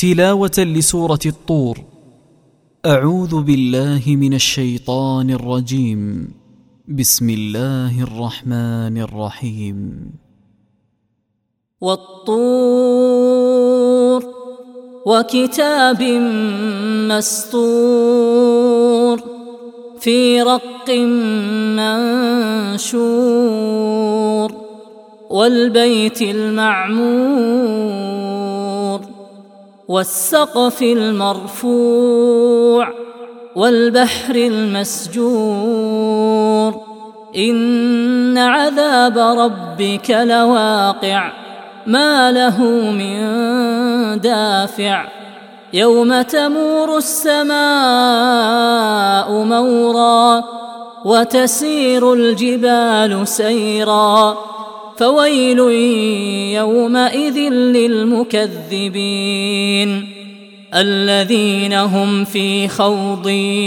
تلاوة لسورة الطور. أعوذ بالله من الشيطان الرجيم. بسم الله الرحمن الرحيم. والطور وكتاب مسطور في رق منشور والبيت المعمور والسقف المرفوع والبحر المسجور إن عذاب ربك لواقع ما له من دافع يوم تمور السماء مورا وتسير الجبال سيرا فويل يومئذ للمكذبين الذين هم في خوض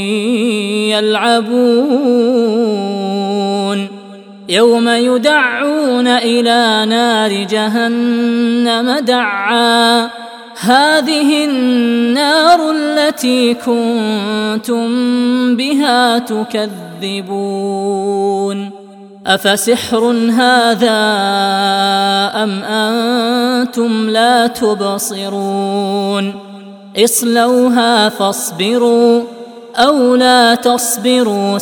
يلعبون يوم يدعون إلى نار جهنم دعا هذه النار التي كنتم بها تكذبون أفسحر هذا أم أنتم لا تبصرون اصلوها فاصبروا أو لا تصبروا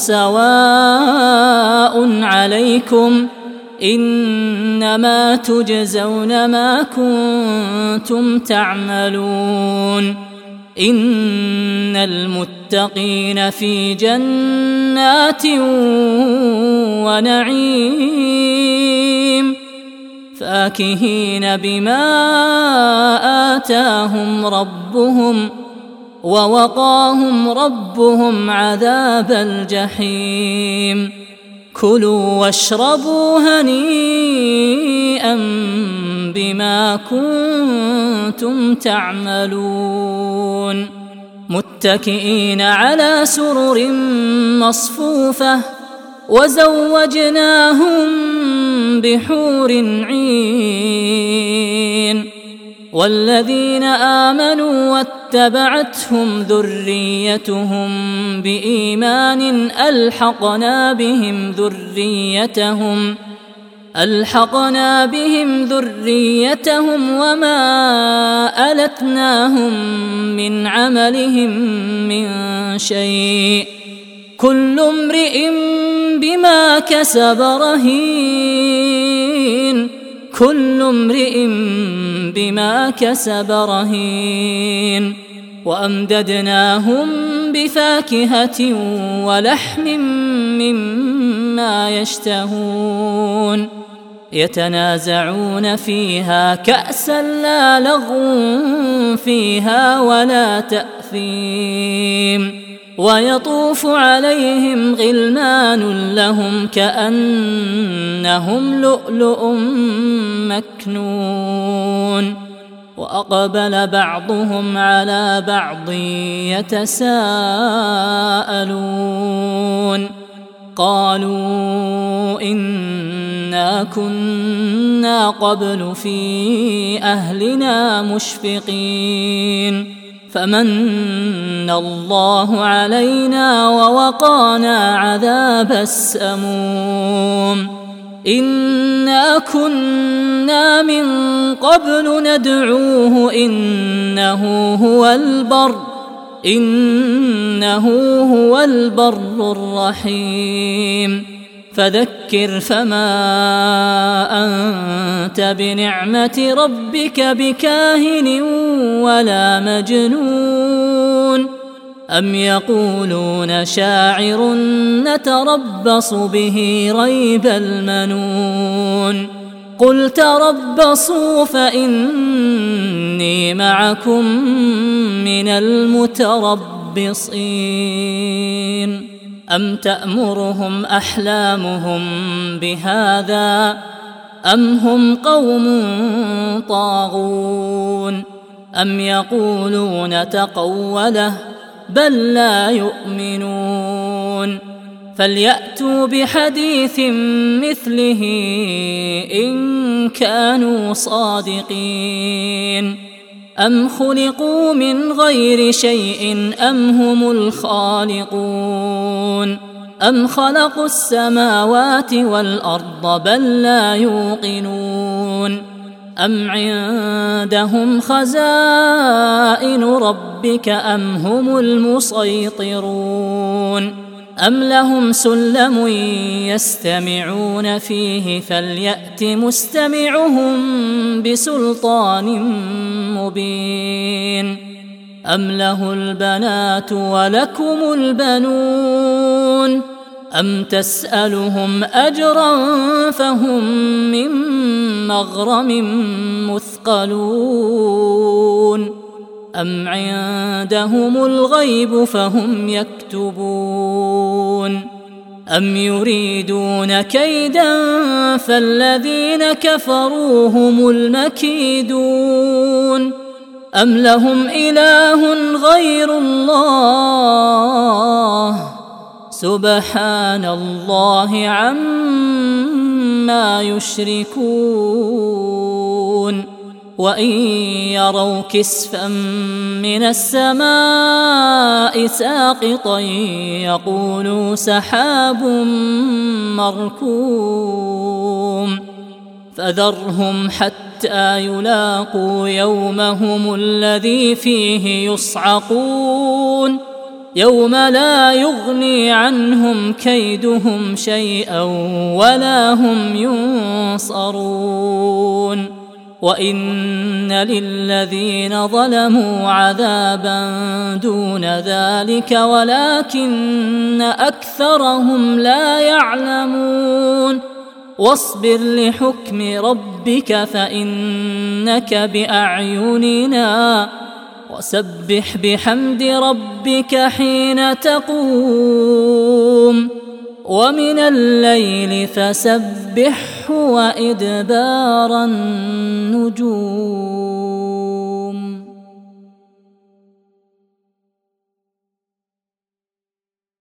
سواء عليكم إنما تجزون ما كنتم تعملون إن المتقين في جنات ونعيم فاكهين بما آتاهم ربهم ووقاهم ربهم عذاب الجحيم كلوا واشربوا هنيئا بما كنتم تعملون متكئين على سرر مصفوفة وزوجناهم بحور عين والذين آمنوا واتبعتهم ذريتهم بإيمان ألحقنا بهم ذريتهم وما ألتناهم من عملهم من شيء كل امرئ بما كسب رهين وأمددناهم بفاكهة ولحم مما يشتهون يتنازعون فيها كأسا لا لغو فيها ولا تأثيم ويطوف عليهم غلمان لهم كأنهم لؤلؤ مكنون وأقبل بعضهم على بعض يتساءلون قالوا إنا كنا قبل في أهلنا مشفقين فمن الله علينا ووقانا عذاب السموم إنا كنا من قبل ندعوه إنه هو البر الرحيم فذكر فما أنت بنعمة ربك بكاهن ولا مجنون أم يقولون شاعر نتربص به ريب المنون قل تربصوا فإني معكم من المتربصين أم تأمرهم أحلامهم بهذا أم هم قوم طاغون أم يقولون تقوله بل لا يؤمنون فليأتوا بحديث مثله إن كانوا صادقين أم خلقوا من غير شيء أم هم الخالقون أم خلقوا السماوات والأرض بل لا يوقنون أم عندهم خزائن ربك أم هم المسيطرون أم لهم سلم يستمعون فيه فليأت مستمعهم بسلطان مبين أم له البنات ولكم البنون أم تسألهم أجرا فهم من مغرم مثقلون أم عندهم الغيب فهم يكتبون أم يريدون كيدا فالذين كفروا هم المكيدون أم لهم إله غير الله سبحان الله عما يشركون وإن يروا كسفا من السماء ساقطا يقولوا سحاب مركوم فذرهم حتى يلاقوا يومهم الذي فيه يصعقون يوم لا يغني عنهم كيدهم شيئا ولا هم ينصرون وإن للذين ظلموا عذابا دون ذلك ولكن أكثرهم لا يعلمون واصبر لحكم ربك فإنك بأعيننا وسبح بحمد ربك حين تقوم ومن الليل فسبحه وإدبار النجوم.